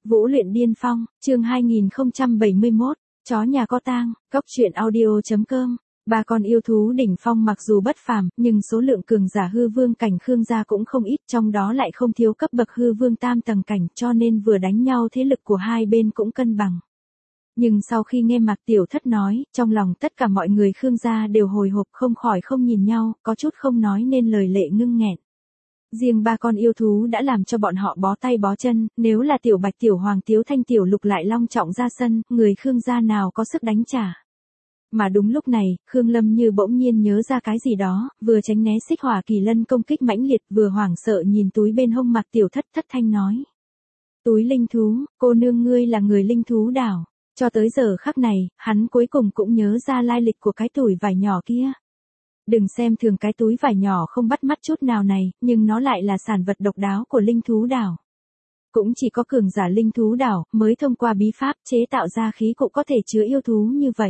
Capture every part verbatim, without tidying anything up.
Vũ luyện điên phong, chương hai nghìn không trăm bảy mươi mốt, chó nhà có tang, cốc truyện audio chấm com. Ba con yêu thú đỉnh phong mặc dù bất phàm, nhưng số lượng cường giả hư vương cảnh Khương gia cũng không ít, trong đó lại không thiếu cấp bậc hư vương tam tầng cảnh, cho nên vừa đánh nhau thế lực của hai bên cũng cân bằng. Nhưng sau khi nghe Mạc Tiểu Thất nói, trong lòng tất cả mọi người Khương gia đều hồi hộp, không khỏi không nhìn nhau, có chút không nói nên lời, lệ ngưng nghẹn. Riêng ba con yêu thú đã làm cho bọn họ bó tay bó chân, nếu là Tiểu Bạch, Tiểu Hoàng, Tiếu Thanh, Tiểu Lục lại long trọng ra sân, người Khương gia nào có sức đánh trả. Mà đúng lúc này, Khương Lâm như bỗng nhiên nhớ ra cái gì đó, vừa tránh né xích hỏa kỳ lân công kích mãnh liệt, vừa hoảng sợ nhìn túi bên hông Mạc Tiểu Thất, thất thanh nói. Túi linh thú, cô nương ngươi là người linh thú đảo. Cho tới giờ khắc này, hắn cuối cùng cũng nhớ ra lai lịch của cái túi vải nhỏ kia. Đừng xem thường cái túi vải nhỏ không bắt mắt chút nào này, nhưng nó lại là sản vật độc đáo của linh thú đảo. Cũng chỉ có cường giả linh thú đảo mới thông qua bí pháp chế tạo ra khí cụ có thể chứa yêu thú như vậy.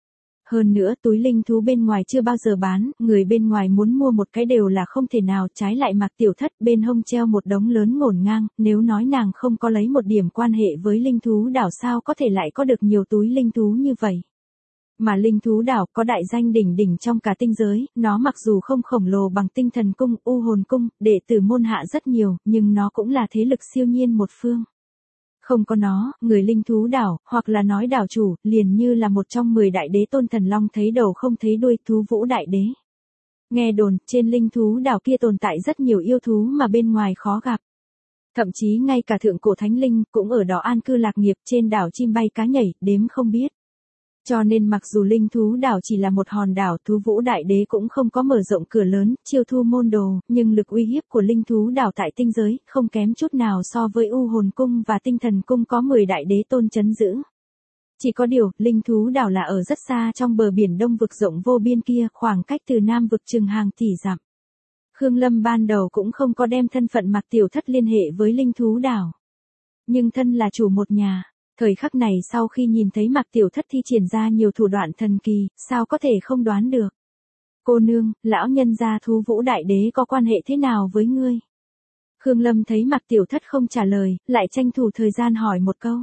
Hơn nữa túi linh thú bên ngoài chưa bao giờ bán, người bên ngoài muốn mua một cái đều là không thể nào, trái lại Mạc Tiểu Thất bên hông treo một đống lớn ngổn ngang, nếu nói nàng không có lấy một điểm quan hệ với linh thú đảo sao có thể lại có được nhiều túi linh thú như vậy. Mà linh thú đảo có đại danh đỉnh đỉnh trong cả tinh giới, nó mặc dù không khổng lồ bằng tinh thần cung, u hồn cung, đệ tử môn hạ rất nhiều, nhưng nó cũng là thế lực siêu nhiên một phương. Không có nó, người linh thú đảo, hoặc là nói đảo chủ, liền như là một trong mười đại đế tôn thần long thấy đầu không thấy đuôi, thú vũ đại đế. Nghe đồn, trên linh thú đảo kia tồn tại rất nhiều yêu thú mà bên ngoài khó gặp. Thậm chí ngay cả thượng cổ thánh linh cũng ở đó an cư lạc nghiệp, trên đảo chim bay cá nhảy, đếm không biết. Cho nên mặc dù linh thú đảo chỉ là một hòn đảo, thú vũ đại đế cũng không có mở rộng cửa lớn, chiêu thu môn đồ, nhưng lực uy hiếp của linh thú đảo tại tinh giới, không kém chút nào so với u hồn cung và tinh thần cung có mười đại đế tôn chấn giữ. Chỉ có điều, linh thú đảo là ở rất xa trong bờ biển đông vực rộng vô biên kia, khoảng cách từ nam vực chừng hàng tỷ dặm. Khương Lâm ban đầu cũng không có đem thân phận Mạc Tiểu Thất liên hệ với linh thú đảo. Nhưng thân là chủ một nhà. Thời khắc này sau khi nhìn thấy Mạc Tiểu Thất thi triển ra nhiều thủ đoạn thần kỳ, sao có thể không đoán được. Cô nương, lão nhân gia thú vũ đại đế có quan hệ thế nào với ngươi? Khương Lâm thấy Mạc Tiểu Thất không trả lời, lại tranh thủ thời gian hỏi một câu.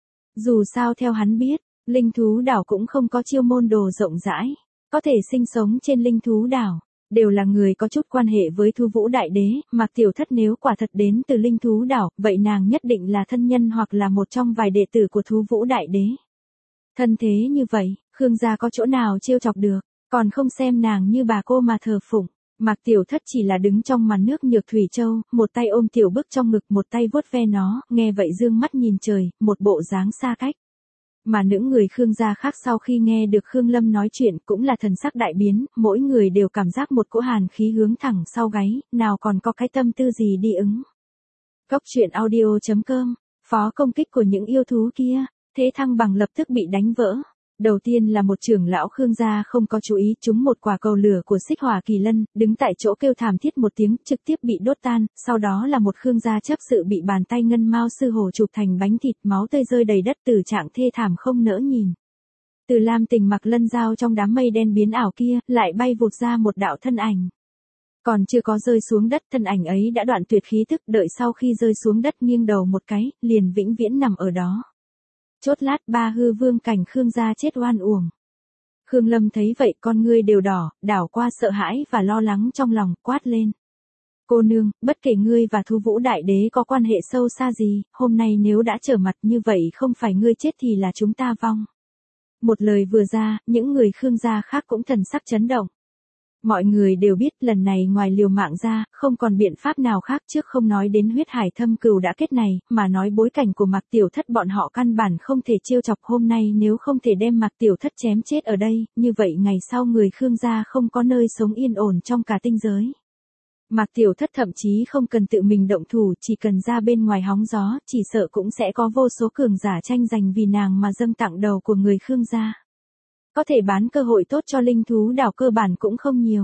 Dù sao theo hắn biết, linh thú đảo cũng không có chiêu môn đồ rộng rãi, có thể sinh sống trên linh thú đảo. Đều là người có chút quan hệ với thú vũ đại đế, Mạc Tiểu Thất nếu quả thật đến từ linh thú đảo, vậy nàng nhất định là thân nhân hoặc là một trong vài đệ tử của thú vũ đại đế. Thân thế như vậy, Khương gia có chỗ nào trêu chọc được, còn không xem nàng như bà cô mà thờ phụng. Mạc Tiểu Thất chỉ là đứng trong màn nước Nhược Thủy Châu, một tay ôm Tiểu Bức trong ngực, một tay vuốt ve nó, nghe vậy dương mắt nhìn trời, một bộ dáng xa cách. Mà những người Khương gia khác sau khi nghe được Khương Lâm nói chuyện cũng là thần sắc đại biến, mỗi người đều cảm giác một cỗ hàn khí hướng thẳng sau gáy, nào còn có cái tâm tư gì đi ứng. Cốc truyện audio chấm com, phó công kích của những yêu thú kia, thế thăng bằng lập tức bị đánh vỡ. Đầu tiên là một trưởng lão Khương gia không có chú ý trúng một quả cầu lửa của xích hỏa kỳ lân, đứng tại chỗ kêu thảm thiết một tiếng, trực tiếp bị đốt tan, sau đó là một Khương gia chấp sự bị bàn tay ngân mao sư hổ chụp thành bánh thịt, máu tươi rơi đầy đất, tử trạng thê thảm không nỡ nhìn. Từ Lam Tình mặc lân dao trong đám mây đen biến ảo kia, lại bay vụt ra một đạo thân ảnh. Còn chưa có rơi xuống đất, thân ảnh ấy đã đoạn tuyệt khí tức, đợi sau khi rơi xuống đất nghiêng đầu một cái, liền vĩnh viễn nằm ở đó. Chốt lát ba hư vương cảnh Khương gia chết oan uổng. Khương Lâm thấy vậy con ngươi đều đỏ, đảo qua sợ hãi và lo lắng trong lòng, quát lên. Cô nương, bất kể ngươi và thú vũ đại đế có quan hệ sâu xa gì, hôm nay nếu đã trở mặt như vậy không phải ngươi chết thì là chúng ta vong. Một lời vừa ra, những người Khương gia khác cũng thần sắc chấn động. Mọi người đều biết lần này ngoài liều mạng ra, không còn biện pháp nào khác, trước không nói đến huyết hải thâm cừu đã kết này, mà nói bối cảnh của Mạc Tiểu Thất bọn họ căn bản không thể trêu chọc, hôm nay nếu không thể đem Mạc Tiểu Thất chém chết ở đây, như vậy ngày sau người Khương gia không có nơi sống yên ổn trong cả tinh giới. Mạc Tiểu Thất thậm chí không cần tự mình động thủ, chỉ cần ra bên ngoài hóng gió, chỉ sợ cũng sẽ có vô số cường giả tranh giành vì nàng mà dâng tặng đầu của người Khương gia. Có thể bán cơ hội tốt cho linh thú đảo cơ bản cũng không nhiều.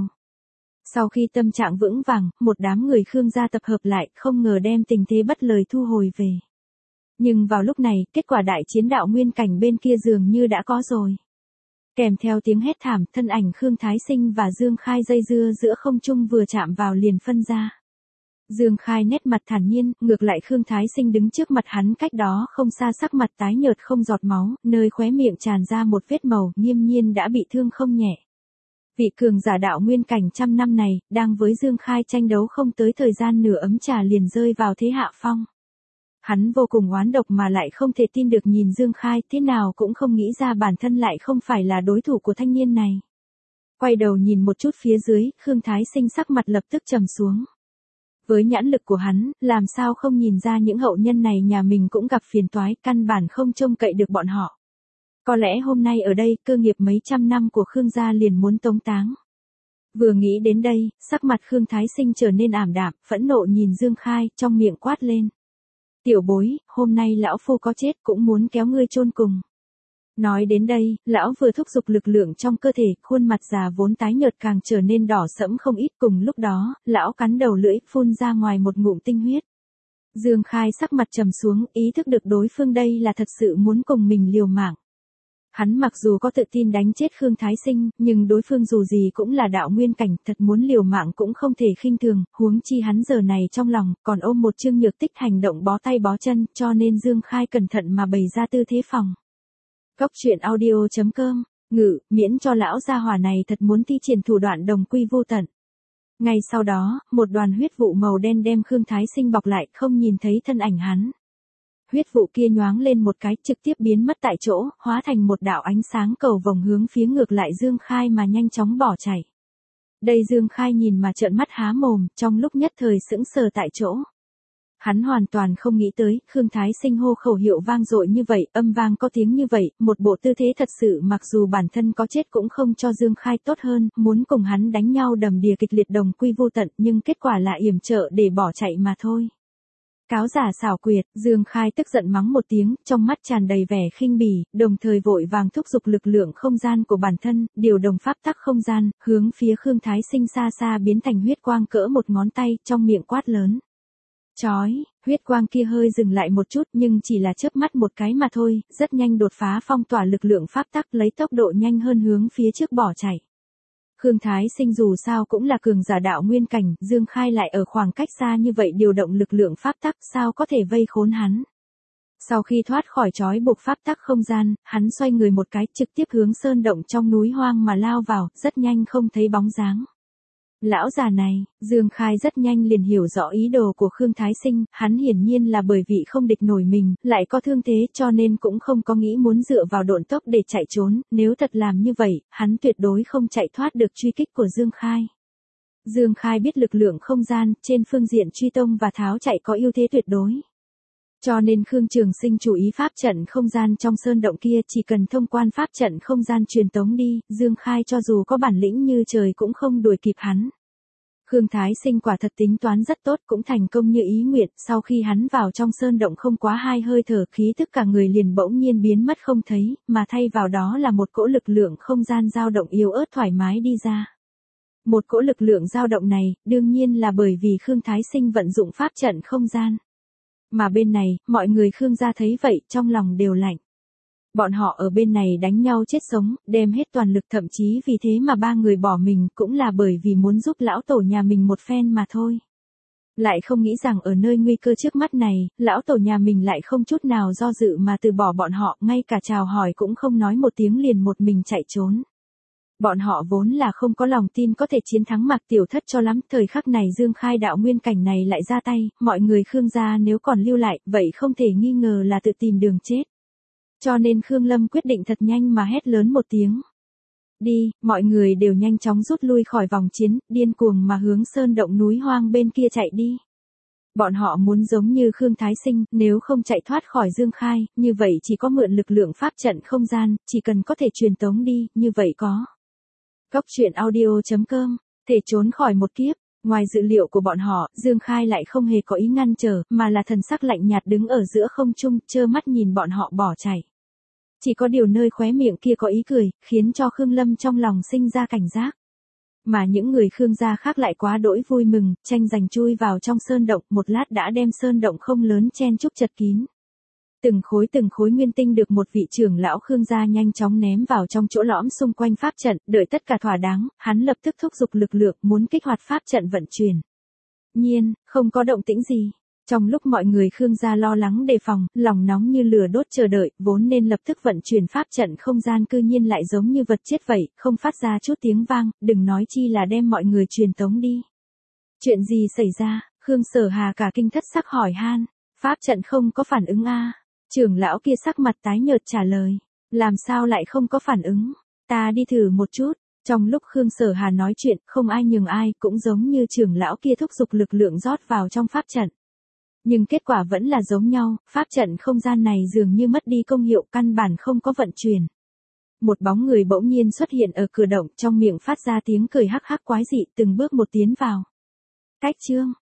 Sau khi tâm trạng vững vàng, một đám người Khương gia tập hợp lại, không ngờ đem tình thế bất lời thu hồi về. Nhưng vào lúc này, kết quả đại chiến đạo nguyên cảnh bên kia dường như đã có rồi. Kèm theo tiếng hét thảm, thân ảnh Khương Thái Sinh và Dương Khai dây dưa giữa không trung vừa chạm vào liền phân ra. Dương Khai nét mặt thản nhiên, ngược lại Khương Thái Sinh đứng trước mặt hắn cách đó không xa sắc mặt tái nhợt không giọt máu, nơi khóe miệng tràn ra một vết màu, nghiêm nhiên đã bị thương không nhẹ. Vị cường giả đạo nguyên cảnh trăm năm này, đang với Dương Khai tranh đấu không tới thời gian nửa ấm trà liền rơi vào thế hạ phong. Hắn vô cùng oán độc mà lại không thể tin được nhìn Dương Khai, thế nào cũng không nghĩ ra bản thân lại không phải là đối thủ của thanh niên này. Quay đầu nhìn một chút phía dưới, Khương Thái Sinh sắc mặt lập tức trầm xuống. Với nhãn lực của hắn, làm sao không nhìn ra những hậu nhân này nhà mình cũng gặp phiền toái, căn bản không trông cậy được bọn họ. Có lẽ hôm nay ở đây, cơ nghiệp mấy trăm năm của Khương gia liền muốn tống táng. Vừa nghĩ đến đây, sắc mặt Khương Thái Sinh trở nên ảm đạm, phẫn nộ nhìn Dương Khai, trong miệng quát lên. Tiểu bối, hôm nay lão phu có chết cũng muốn kéo ngươi chôn cùng. Nói đến đây, lão vừa thúc giục lực lượng trong cơ thể, khuôn mặt già vốn tái nhợt càng trở nên đỏ sẫm không ít, cùng lúc đó, lão cắn đầu lưỡi, phun ra ngoài một ngụm tinh huyết. Dương Khai sắc mặt trầm xuống, ý thức được đối phương đây là thật sự muốn cùng mình liều mạng. Hắn mặc dù có tự tin đánh chết Khương Thái Sinh, nhưng đối phương dù gì cũng là đạo nguyên cảnh, thật muốn liều mạng cũng không thể khinh thường, huống chi hắn giờ này trong lòng, còn ôm một Trương Nhược Tích hành động bó tay bó chân, cho nên Dương Khai cẩn thận mà bày ra tư thế phòng. Cốc truyện audio chấm com, ngự, miễn cho lão gia hỏa này thật muốn thi triển thủ đoạn đồng quy vô tận. Ngay sau đó, một đoàn huyết vụ màu đen đem Khương Thái Sinh bọc lại, không nhìn thấy thân ảnh hắn. Huyết vụ kia nhoáng lên một cái, trực tiếp biến mất tại chỗ, hóa thành một đạo ánh sáng cầu vồng hướng phía ngược lại Dương Khai mà nhanh chóng bỏ chạy. Đây Dương Khai nhìn mà trợn mắt há mồm, trong lúc nhất thời sững sờ tại chỗ. Hắn hoàn toàn không nghĩ tới, Khương Thái Sinh hô khẩu hiệu vang dội như vậy, âm vang có tiếng như vậy, một bộ tư thế thật sự mặc dù bản thân có chết cũng không cho Dương Khai tốt hơn, muốn cùng hắn đánh nhau đầm đìa kịch liệt đồng quy vô tận, nhưng kết quả là yểm trợ để bỏ chạy mà thôi. Cáo giả xảo quyệt, Dương Khai tức giận mắng một tiếng, trong mắt tràn đầy vẻ khinh bỉ, đồng thời vội vàng thúc giục lực lượng không gian của bản thân, điều động pháp tắc không gian, hướng phía Khương Thái Sinh xa xa biến thành huyết quang cỡ một ngón tay, trong miệng quát lớn. Chói, huyết quang kia hơi dừng lại một chút nhưng chỉ là chớp mắt một cái mà thôi, rất nhanh đột phá phong tỏa lực lượng pháp tắc lấy tốc độ nhanh hơn hướng phía trước bỏ chạy. Khương Thái Sinh dù sao cũng là cường giả đạo nguyên cảnh, Dương Khai lại ở khoảng cách xa như vậy điều động lực lượng pháp tắc sao có thể vây khốn hắn. Sau khi thoát khỏi trói buộc pháp tắc không gian, hắn xoay người một cái trực tiếp hướng sơn động trong núi hoang mà lao vào, rất nhanh không thấy bóng dáng. Lão già này, Dương Khai rất nhanh liền hiểu rõ ý đồ của Khương Thái Sinh, hắn hiển nhiên là bởi vì không địch nổi mình, lại có thương thế cho nên cũng không có nghĩ muốn dựa vào độn tốc để chạy trốn, nếu thật làm như vậy, hắn tuyệt đối không chạy thoát được truy kích của Dương Khai. Dương Khai biết lực lượng không gian, trên phương diện truy tông và tháo chạy có ưu thế tuyệt đối. Cho nên Khương Trường Sinh chú ý pháp trận không gian trong sơn động kia chỉ cần thông quan pháp trận không gian truyền tống đi, Dương Khai cho dù có bản lĩnh như trời cũng không đuổi kịp hắn. Khương Thái Sinh quả thật tính toán rất tốt cũng thành công như ý nguyện, sau khi hắn vào trong sơn động không quá hai hơi thở khí tức cả người liền bỗng nhiên biến mất không thấy, mà thay vào đó là một cỗ lực lượng không gian dao động yếu ớt thoải mái đi ra. Một cỗ lực lượng dao động này, đương nhiên là bởi vì Khương Thái Sinh vận dụng pháp trận không gian. Mà bên này, mọi người Khương gia thấy vậy, trong lòng đều lạnh. Bọn họ ở bên này đánh nhau chết sống, đem hết toàn lực thậm chí vì thế mà ba người bỏ mình cũng là bởi vì muốn giúp lão tổ nhà mình một phen mà thôi. Lại không nghĩ rằng ở nơi nguy cơ trước mắt này, lão tổ nhà mình lại không chút nào do dự mà từ bỏ bọn họ, ngay cả chào hỏi cũng không nói một tiếng liền một mình chạy trốn. Bọn họ vốn là không có lòng tin có thể chiến thắng Mạc Tiểu Thất cho lắm, thời khắc này Dương Khai đạo nguyên cảnh này lại ra tay, mọi người Khương gia nếu còn lưu lại, vậy không thể nghi ngờ là tự tìm đường chết. Cho nên Khương Lâm quyết định thật nhanh mà hét lớn một tiếng. Đi, mọi người đều nhanh chóng rút lui khỏi vòng chiến, điên cuồng mà hướng sơn động núi hoang bên kia chạy đi. Bọn họ muốn giống như Khương Thái Sinh, nếu không chạy thoát khỏi Dương Khai, như vậy chỉ có mượn lực lượng pháp trận không gian, chỉ cần có thể truyền tống đi, như vậy có. Cốc truyện audio chấm com, thể trốn khỏi một kiếp. Ngoài dự liệu của bọn họ, Dương Khai lại không hề có ý ngăn trở, mà là thần sắc lạnh nhạt đứng ở giữa không trung, trơ mắt nhìn bọn họ bỏ chạy. Chỉ có điều nơi khóe miệng kia có ý cười, khiến cho Khương Lâm trong lòng sinh ra cảnh giác. Mà những người Khương gia khác lại quá đỗi vui mừng, tranh giành chui vào trong sơn động, một lát đã đem sơn động không lớn chen chúc chật kín. Từng khối từng khối nguyên tinh được một vị trưởng lão Khương gia nhanh chóng ném vào trong chỗ lõm xung quanh pháp trận, đợi tất cả thỏa đáng, hắn lập tức thúc giục lực lượng muốn kích hoạt pháp trận vận chuyển. nhiên, không có động tĩnh gì. Trong lúc mọi người Khương gia lo lắng đề phòng, lòng nóng như lửa đốt chờ đợi, vốn nên lập tức vận chuyển pháp trận không gian cư nhiên lại giống như vật chết vậy, không phát ra chút tiếng vang, đừng nói chi là đem mọi người truyền tống đi. Chuyện gì xảy ra? Khương Sở Hà cả kinh thất sắc hỏi han. Pháp trận không có phản ứng a? Trưởng lão kia sắc mặt tái nhợt trả lời. Làm sao lại không có phản ứng? Ta đi thử một chút. Trong lúc Khương Sở Hà nói chuyện, không ai nhường ai, cũng giống như trưởng lão kia thúc giục lực lượng rót vào trong pháp trận. Nhưng kết quả vẫn là giống nhau, pháp trận không gian này dường như mất đi công hiệu, căn bản không có vận chuyển. Một bóng người bỗng nhiên xuất hiện ở cửa động, trong miệng phát ra tiếng cười hắc hắc quái dị, từng bước một tiến vào. Cách chương